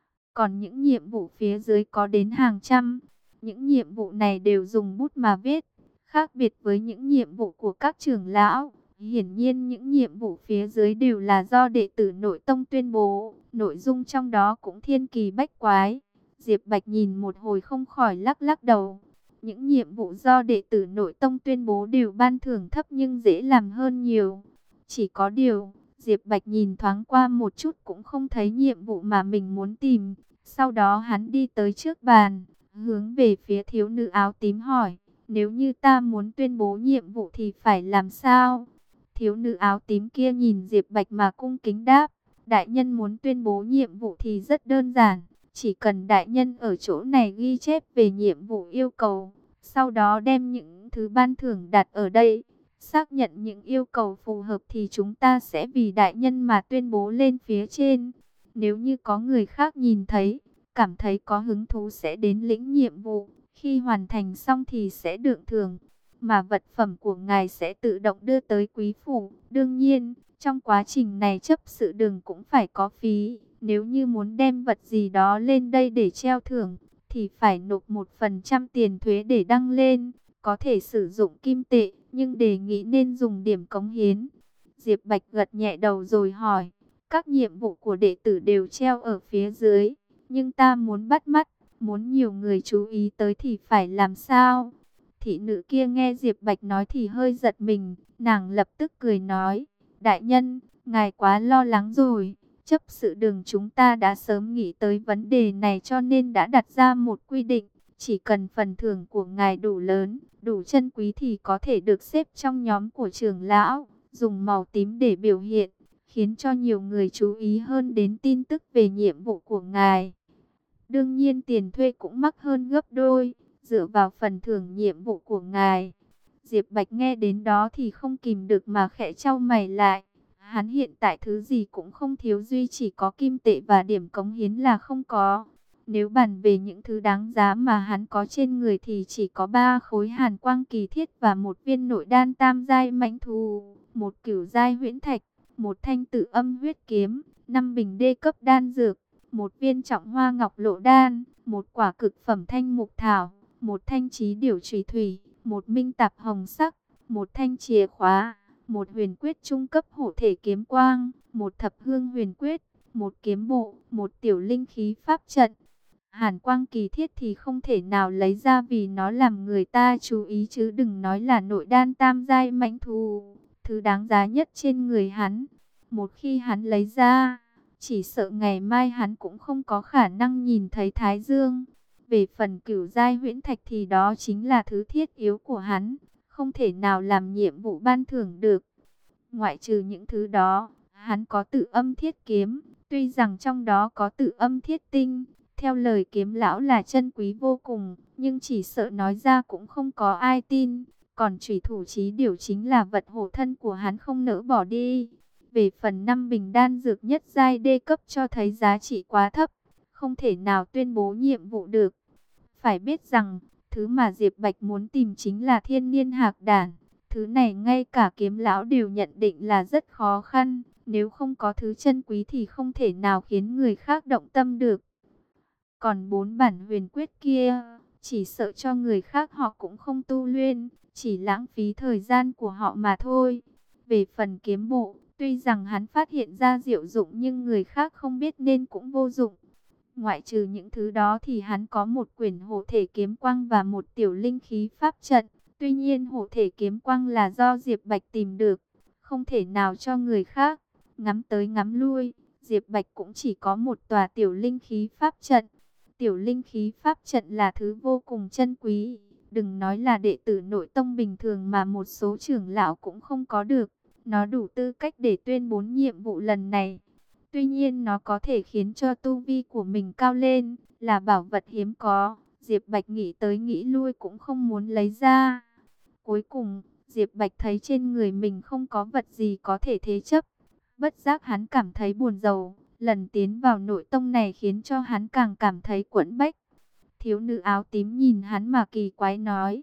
Còn những nhiệm vụ phía dưới có đến hàng trăm. Những nhiệm vụ này đều dùng bút mà viết, khác biệt với những nhiệm vụ của các trưởng lão. Hiển nhiên những nhiệm vụ phía dưới đều là do đệ tử nội tông tuyên bố, nội dung trong đó cũng thiên kỳ bách quái. Diệp Bạch nhìn một hồi không khỏi lắc lắc đầu. Những nhiệm vụ do đệ tử nội tông tuyên bố đều ban thưởng thấp nhưng dễ làm hơn nhiều. Chỉ có điều, Diệp Bạch nhìn thoáng qua một chút cũng không thấy nhiệm vụ mà mình muốn tìm. Sau đó hắn đi tới trước bàn, hướng về phía thiếu nữ áo tím hỏi, nếu như ta muốn tuyên bố nhiệm vụ thì phải làm sao? Thiếu nữ áo tím kia nhìn Diệp Bạch mà cung kính đáp, đại nhân muốn tuyên bố nhiệm vụ thì rất đơn giản, chỉ cần đại nhân ở chỗ này ghi chép về nhiệm vụ yêu cầu, sau đó đem những thứ ban thưởng đặt ở đây, xác nhận những yêu cầu phù hợp thì chúng ta sẽ vì đại nhân mà tuyên bố lên phía trên. Nếu như có người khác nhìn thấy, cảm thấy có hứng thú sẽ đến lĩnh nhiệm vụ, khi hoàn thành xong thì sẽ được thưởng, mà vật phẩm của ngài sẽ tự động đưa tới quý phủ. Đương nhiên, trong quá trình này chấp sự đường cũng phải có phí, nếu như muốn đem vật gì đó lên đây để treo thưởng, thì phải nộp 1% tiền thuế để đăng lên, có thể sử dụng kim tệ, nhưng đề nghị nên dùng điểm cống hiến. Diệp Bạch gật nhẹ đầu rồi hỏi, các nhiệm vụ của đệ tử đều treo ở phía dưới, nhưng ta muốn bắt mắt, muốn nhiều người chú ý tới thì phải làm sao? Thị nữ kia nghe Diệp Bạch nói thì hơi giật mình, nàng lập tức cười nói, đại nhân, ngài quá lo lắng rồi, chấp sự đường chúng ta đã sớm nghĩ tới vấn đề này cho nên đã đặt ra một quy định, chỉ cần phần thưởng của ngài đủ lớn, đủ chân quý thì có thể được xếp trong nhóm của trưởng lão, dùng màu tím để biểu hiện, khiến cho nhiều người chú ý hơn đến tin tức về nhiệm vụ của ngài. Đương nhiên tiền thuê cũng mắc hơn gấp đôi, dựa vào phần thưởng nhiệm vụ của ngài. Diệp Bạch nghe đến đó thì không kìm được mà khẽ chau mày lại. Hắn hiện tại thứ gì cũng không thiếu, duy chỉ có kim tệ và điểm cống hiến là không có. Nếu bàn về những thứ đáng giá mà hắn có trên người thì chỉ có 3 khối hàn quang kỳ thiết và một viên nội đan tam giai mãnh thú, một cửu giai huyễn thạch, một thanh tử âm huyết kiếm, 5 bình đê cấp đan dược, một viên trọng hoa ngọc lộ đan, một quả cực phẩm thanh mục thảo, một thanh chí điểu chủy thủy, một minh tạp hồng sắc, một thanh chìa khóa, một huyền quyết trung cấp hộ thể kiếm quang, một thập hương huyền quyết, một kiếm bộ, một tiểu linh khí pháp trận. Hàn quang kỳ thiết thì không thể nào lấy ra vì nó làm người ta chú ý, chứ đừng nói là nội đan tam giai mãnh thú, thứ đáng giá nhất trên người hắn. Một khi hắn lấy ra, chỉ sợ ngày mai hắn cũng không có khả năng nhìn thấy Thái Dương. Về phần Cửu giai huyễn thạch thì đó chính là thứ thiết yếu của hắn, không thể nào làm nhiệm vụ ban thưởng được. Ngoại trừ những thứ đó, hắn có Tử Âm Thiết Kiếm, tuy rằng trong đó có Tử Âm Thiết Tinh, theo lời kiếm lão là chân quý vô cùng, nhưng chỉ sợ nói ra cũng không có ai tin. Còn chủy thủ chí điểu chính là vật hộ thân của hắn không nỡ bỏ đi. Về phần 5 bình đan dược nhất giai đê cấp cho thấy giá trị quá thấp, không thể nào tuyên bố nhiệm vụ được. Phải biết rằng, thứ mà Diệp Bạch muốn tìm chính là thiên niên hạc đản. Thứ này ngay cả kiếm lão đều nhận định là rất khó khăn. Nếu không có thứ chân quý thì không thể nào khiến người khác động tâm được. Còn 4 bản huyền quyết kia, chỉ sợ cho người khác họ cũng không tu luyện, chỉ lãng phí thời gian của họ mà thôi. Về phần kiếm bộ, tuy rằng hắn phát hiện ra diệu dụng nhưng người khác không biết nên cũng vô dụng. Ngoại trừ những thứ đó thì hắn có một quyển hộ thể kiếm quang và một tiểu linh khí pháp trận. Tuy nhiên hộ thể kiếm quang là do Diệp Bạch tìm được, không thể nào cho người khác. Ngắm tới ngắm lui, Diệp Bạch cũng chỉ có một tòa tiểu linh khí pháp trận. Tiểu linh khí pháp trận là thứ vô cùng chân quý. Đừng nói là đệ tử nội tông bình thường mà một số trưởng lão cũng không có được. Nó đủ tư cách để tuyên bố nhiệm vụ lần này. Tuy nhiên nó có thể khiến cho tu vi của mình cao lên, là bảo vật hiếm có. Diệp Bạch nghĩ tới nghĩ lui cũng không muốn lấy ra. Cuối cùng, Diệp Bạch thấy trên người mình không có vật gì có thể thế chấp. Bất giác hắn cảm thấy buồn rầu. Lần tiến vào nội tông này khiến cho hắn càng cảm thấy quẫn bách. Thiếu nữ áo tím nhìn hắn mà kỳ quái nói: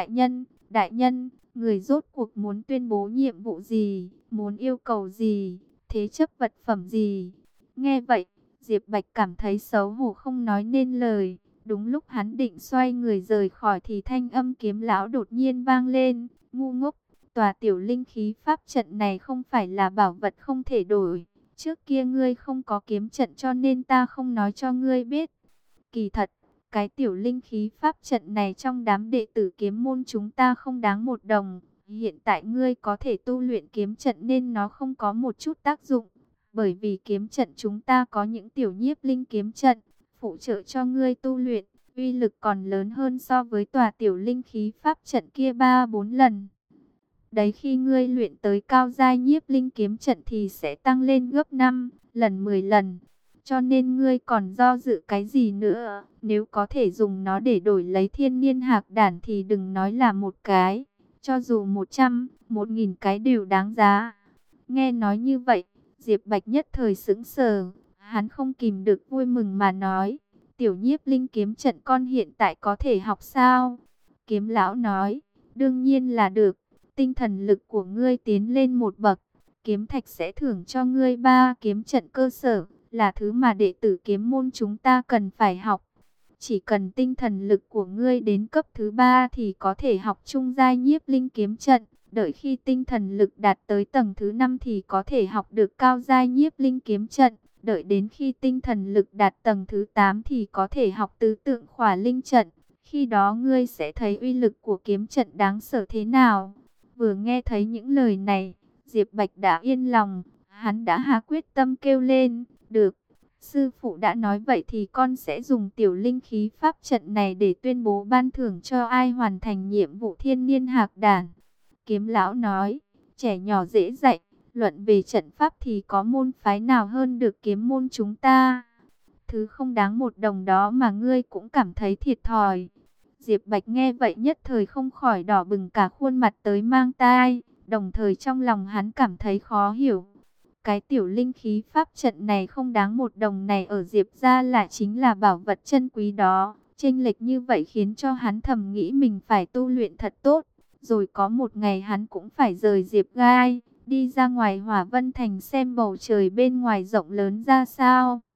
đại nhân, người rốt cuộc muốn tuyên bố nhiệm vụ gì, muốn yêu cầu gì, thế chấp vật phẩm gì? Nghe vậy, Diệp Bạch cảm thấy xấu hổ không nói nên lời. Đúng lúc hắn định xoay người rời khỏi thì thanh âm kiếm lão đột nhiên vang lên: ngu ngốc, tòa tiểu linh khí pháp trận này không phải là bảo vật không thể đổi. Trước kia ngươi không có kiếm trận cho nên ta không nói cho ngươi biết. Kỳ thật, cái tiểu linh khí pháp trận này trong đám đệ tử kiếm môn chúng ta không đáng một đồng. Hiện tại ngươi có thể tu luyện kiếm trận nên nó không có một chút tác dụng. Bởi vì kiếm trận chúng ta có những tiểu nhiếp linh kiếm trận, phụ trợ cho ngươi tu luyện, uy lực còn lớn hơn so với tòa tiểu linh khí pháp trận kia 3-4 lần. Đấy khi ngươi luyện tới cao giai nhiếp linh kiếm trận thì sẽ tăng lên gấp 5 lần 10 lần. Cho nên ngươi còn do dự cái gì nữa? Nếu có thể dùng nó để đổi lấy thiên niên hạc đản thì đừng nói là một cái. Cho dù 100, 1000 cái đều đáng giá. Nghe nói như vậy, Diệp Bạch nhất thời sững sờ. Hắn không kìm được vui mừng mà nói: tiểu nhiếp linh kiếm trận con hiện tại có thể học sao? Kiếm lão nói: đương nhiên là được. Tinh thần lực của ngươi tiến lên một bậc, kiếm thạch sẽ thưởng cho ngươi 3 kiếm trận cơ sở, là thứ mà đệ tử kiếm môn chúng ta cần phải học. Chỉ cần tinh thần lực của ngươi đến cấp thứ 3 thì có thể học trung giai nhiếp linh kiếm trận. Đợi khi tinh thần lực đạt tới tầng thứ 5 thì có thể học được cao giai nhiếp linh kiếm trận. Đợi đến khi tinh thần lực đạt tầng thứ 8 thì có thể học tứ tượng khỏa linh trận. Khi đó ngươi sẽ thấy uy lực của kiếm trận đáng sợ thế nào. Vừa nghe thấy những lời này, Diệp Bạch đã yên lòng. Hắn đã hạ quyết tâm kêu lên: được, sư phụ đã nói vậy thì con sẽ dùng tiểu linh khí pháp trận này để tuyên bố ban thưởng cho ai hoàn thành nhiệm vụ thiên niên hạc đản. Kiếm lão nói: trẻ nhỏ dễ dạy, luận về trận pháp thì có môn phái nào hơn được kiếm môn chúng ta. Thứ không đáng một đồng đó mà ngươi cũng cảm thấy thiệt thòi. Diệp Bạch nghe vậy nhất thời không khỏi đỏ bừng cả khuôn mặt tới mang tai, đồng thời trong lòng hắn cảm thấy khó hiểu. Cái tiểu linh khí pháp trận này không đáng một đồng này ở Diệp gia lại chính là bảo vật chân quý đó. Chênh lệch như vậy khiến cho hắn thầm nghĩ mình phải tu luyện thật tốt. Rồi có một ngày hắn cũng phải rời Diệp Gai, đi ra ngoài Hỏa Vân Thành xem bầu trời bên ngoài rộng lớn ra sao.